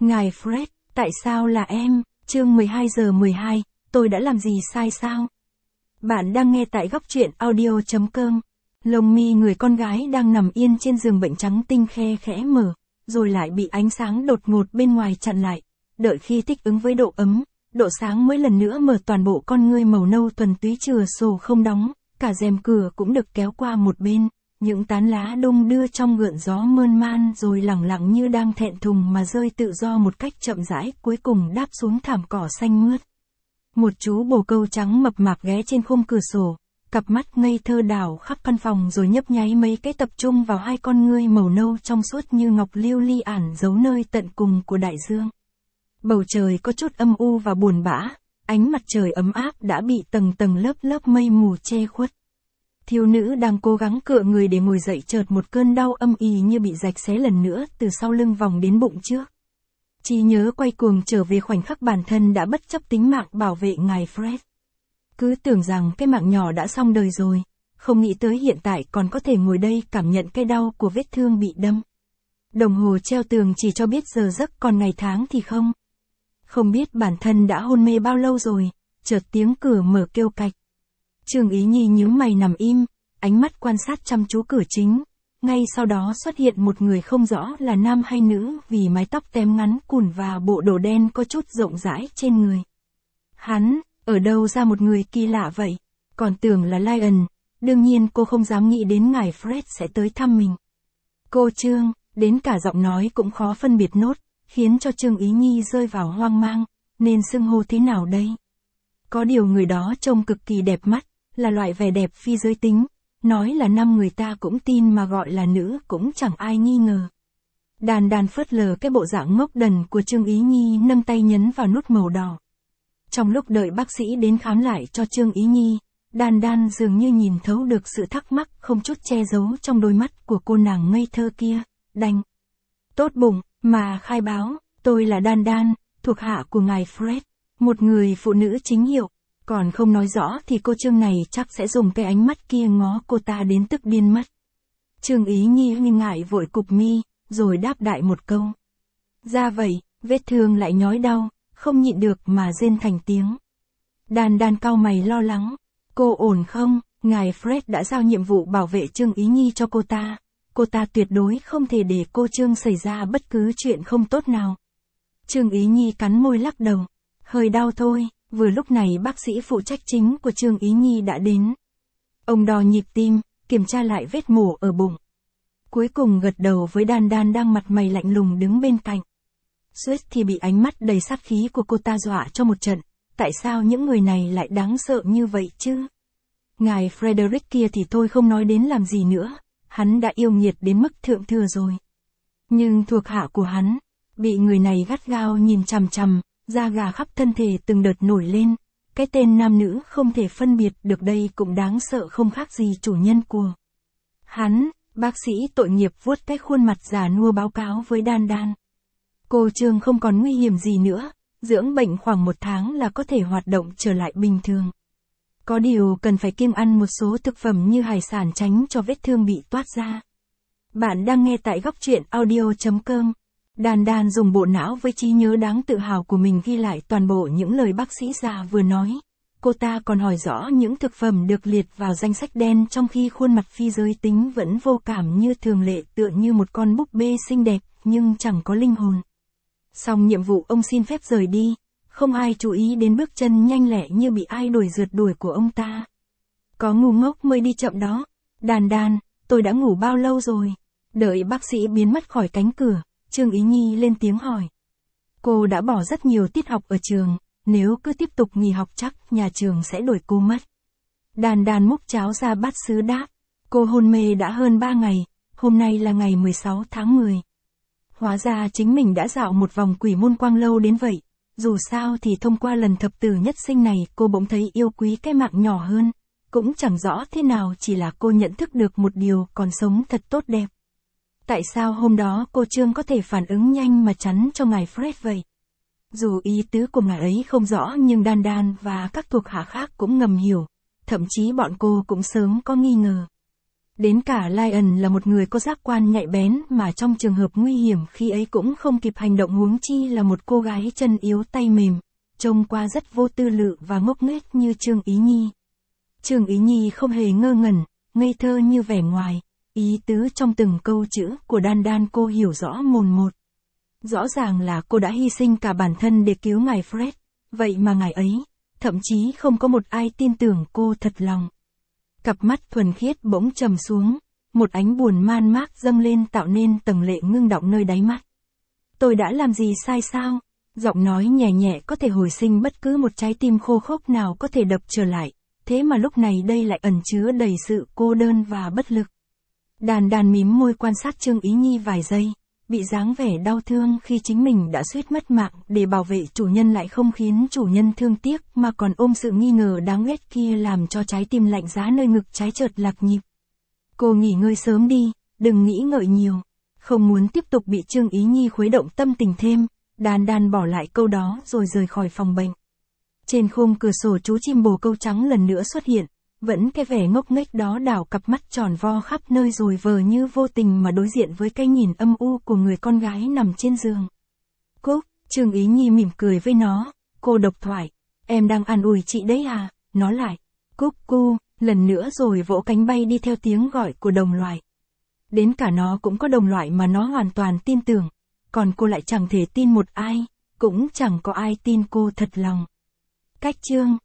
Ngài Fred, tại sao là em? Chương 12 giờ 12, tôi đã làm gì sai sao? Bạn đang nghe tại góc truyện audio.com. Lông mi người con gái đang nằm yên trên giường bệnh trắng tinh khe khẽ mở, rồi lại bị ánh sáng đột ngột bên ngoài chặn lại. Đợi khi thích ứng với độ ấm, độ sáng mới lần nữa mở toàn bộ con ngươi màu nâu thuần túy, chừa sổ không đóng, cả rèm cửa cũng được kéo qua một bên. Những tán lá đung đưa trong gợn gió mơn man rồi lẳng lặng như đang thẹn thùng mà rơi tự do một cách chậm rãi, cuối cùng đáp xuống thảm cỏ xanh mướt. Một chú bồ câu trắng mập mạp ghé trên khung cửa sổ, cặp mắt ngây thơ đảo khắp căn phòng rồi nhấp nháy mấy cái, tập trung vào hai con ngươi màu nâu trong suốt như ngọc lưu ly ẩn giấu nơi tận cùng của đại dương. Bầu trời có chút âm u và buồn bã, ánh mặt trời ấm áp đã bị tầng tầng lớp lớp mây mù che khuất. Thiếu nữ đang cố gắng cựa người để ngồi dậy, chợt một cơn đau âm ỉ như bị rạch xé lần nữa từ sau lưng vòng đến bụng trước. Trí nhớ quay cuồng trở về khoảnh khắc bản thân đã bất chấp tính mạng bảo vệ ngài Fred. Cứ tưởng rằng cái mạng nhỏ đã xong đời rồi, không nghĩ tới hiện tại còn có thể ngồi đây cảm nhận cái đau của vết thương bị đâm. Đồng hồ treo tường chỉ cho biết giờ giấc, còn ngày tháng thì không. Không biết bản thân đã hôn mê bao lâu rồi, chợt tiếng cửa mở kêu cạch. Trương Ý Nhi nhíu mày nằm im, ánh mắt quan sát chăm chú cửa chính. Ngay sau đó xuất hiện một người không rõ là nam hay nữ vì mái tóc tém ngắn cùn và bộ đồ đen có chút rộng rãi trên người. Hắn, ở đâu ra một người kỳ lạ vậy? Còn tưởng là Lion, đương nhiên cô không dám nghĩ đến ngài Fred sẽ tới thăm mình. Cô Trương, đến cả giọng nói cũng khó phân biệt nốt, khiến cho Trương Ý Nhi rơi vào hoang mang, nên xưng hô thế nào đây? Có điều người đó trông cực kỳ đẹp mắt, là loại vẻ đẹp phi giới tính, nói là nam người ta cũng tin mà gọi là nữ cũng chẳng ai nghi ngờ. Đan Đan phớt lờ cái bộ dạng ngốc đần của Trương Ý Nhi, nâng tay nhấn vào nút màu đỏ. Trong lúc đợi bác sĩ đến khám lại cho Trương Ý Nhi, Đan Đan dường như nhìn thấu được sự thắc mắc không chút che giấu trong đôi mắt của cô nàng ngây thơ kia, đành tốt bụng mà khai báo, tôi là Đan Đan, thuộc hạ của ngài Fred, một người phụ nữ chính hiệu. Còn không nói rõ thì cô Trương này chắc sẽ dùng cái ánh mắt kia ngó cô ta đến tức điên mất. Trương Ý Nhi ngại vội cụp mi, rồi đáp đại một câu. Ra vậy, vết thương lại nhói đau, không nhịn được mà rên thành tiếng. Đan Đan cau mày lo lắng. Cô ổn không? Ngài Fred đã giao nhiệm vụ bảo vệ Trương Ý Nhi cho cô ta. Cô ta tuyệt đối không thể để cô Trương xảy ra bất cứ chuyện không tốt nào. Trương Ý Nhi cắn môi lắc đầu. Hơi đau thôi. Vừa lúc này bác sĩ phụ trách chính của Trương Ý Nhi đã đến. Ông đo nhịp tim, kiểm tra lại vết mổ ở bụng. Cuối cùng gật đầu với Đan Đan đang mặt mày lạnh lùng đứng bên cạnh. Suýt thì bị ánh mắt đầy sát khí của cô ta dọa cho một trận. Tại sao những người này lại đáng sợ như vậy chứ? Ngài Frederick kia thì thôi không nói đến làm gì nữa. Hắn đã yêu nghiệt đến mức thượng thừa rồi. Nhưng thuộc hạ của hắn, bị người này gắt gao nhìn chằm chằm. Da gà khắp thân thể từng đợt nổi lên, cái tên nam nữ không thể phân biệt được đây cũng đáng sợ không khác gì chủ nhân của hắn. Bác sĩ tội nghiệp vuốt cái khuôn mặt già nua báo cáo với Đan Đan. Cô Trương không còn nguy hiểm gì nữa, dưỡng bệnh khoảng 1 tháng là có thể hoạt động trở lại bình thường. Có điều cần phải kiêng ăn một số thực phẩm như hải sản tránh cho vết thương bị toát ra. Bạn đang nghe tại góc truyện audio.com. Đan Đan dùng bộ não với trí nhớ đáng tự hào của mình ghi lại toàn bộ những lời bác sĩ già vừa nói. Cô ta còn hỏi rõ những thực phẩm được liệt vào danh sách đen, trong khi khuôn mặt phi giới tính vẫn vô cảm như thường lệ, tựa như một con búp bê xinh đẹp nhưng chẳng có linh hồn. Xong nhiệm vụ, ông xin phép rời đi, không ai chú ý đến bước chân nhanh lẹ như bị ai đuổi rượt đuổi của ông ta. Có ngu ngốc mới đi chậm đó. Đan Đan, tôi đã ngủ bao lâu rồi? Đợi bác sĩ biến mất khỏi cánh cửa, Trương Ý Nhi lên tiếng hỏi. Cô đã bỏ rất nhiều tiết học ở trường, nếu cứ tiếp tục nghỉ học chắc nhà trường sẽ đuổi cô mất. Đan Đan múc cháo ra bát sứ đáp. Cô hôn mê đã hơn 3 ngày, hôm nay là ngày 16 tháng 10. Hóa ra chính mình đã dạo một vòng quỷ môn Quang Lâu đến vậy. Dù sao thì thông qua lần thập tử nhất sinh này cô bỗng thấy yêu quý cái mạng nhỏ hơn. Cũng chẳng rõ thế nào, chỉ là cô nhận thức được một điều, còn sống thật tốt đẹp. Tại sao hôm đó cô Trương có thể phản ứng nhanh mà chắn cho ngài Fred vậy? Dù ý tứ của ngài ấy không rõ nhưng Đan Đan và các thuộc hạ khác cũng ngầm hiểu, thậm chí bọn cô cũng sớm có nghi ngờ. Đến cả Lion là một người có giác quan nhạy bén mà trong trường hợp nguy hiểm khi ấy cũng không kịp hành động, huống chi là một cô gái chân yếu tay mềm, trông qua rất vô tư lự và ngốc nghếch như Trương Ý Nhi. Trương Ý Nhi không hề ngơ ngẩn, ngây thơ như vẻ ngoài, ý tứ trong từng câu chữ của Đan Đan cô hiểu rõ mồn một. Rõ ràng là cô đã hy sinh cả bản thân để cứu ngài Fred, vậy mà ngài ấy, thậm chí không có một ai tin tưởng cô thật lòng. Cặp mắt thuần khiết bỗng trầm xuống, một ánh buồn man mác dâng lên tạo nên tầng lệ ngưng đọng nơi đáy mắt. Tôi đã làm gì sai sao? Giọng nói nhẹ nhẹ có thể hồi sinh bất cứ một trái tim khô khốc nào có thể đập trở lại, thế mà lúc này đây lại ẩn chứa đầy sự cô đơn và bất lực. Đan Đan mím môi quan sát Trương Ý Nhi vài giây, bị dáng vẻ đau thương khi chính mình đã suýt mất mạng để bảo vệ chủ nhân lại không khiến chủ nhân thương tiếc mà còn ôm sự nghi ngờ đáng ghét kia làm cho trái tim lạnh giá nơi ngực trái chợt lạc nhịp. Cô nghỉ ngơi sớm đi, đừng nghĩ ngợi nhiều. Không muốn tiếp tục bị Trương Ý Nhi khuấy động tâm tình thêm, Đan Đan bỏ lại câu đó rồi rời khỏi phòng bệnh. Trên khung cửa sổ chú chim bồ câu trắng lần nữa xuất hiện, vẫn cái vẻ ngốc nghếch đó đảo cặp mắt tròn vo khắp nơi rồi vờ như vô tình mà đối diện với cái nhìn âm u của người con gái nằm trên giường. Cúc, Trương Ý Nhi mỉm cười với nó, cô độc thoại, em đang an ủi chị đấy à, nó lại, cúc cu, lần nữa rồi vỗ cánh bay đi theo tiếng gọi của đồng loại. Đến cả nó cũng có đồng loại mà nó hoàn toàn tin tưởng, còn cô lại chẳng thể tin một ai, cũng chẳng có ai tin cô thật lòng. Cách chương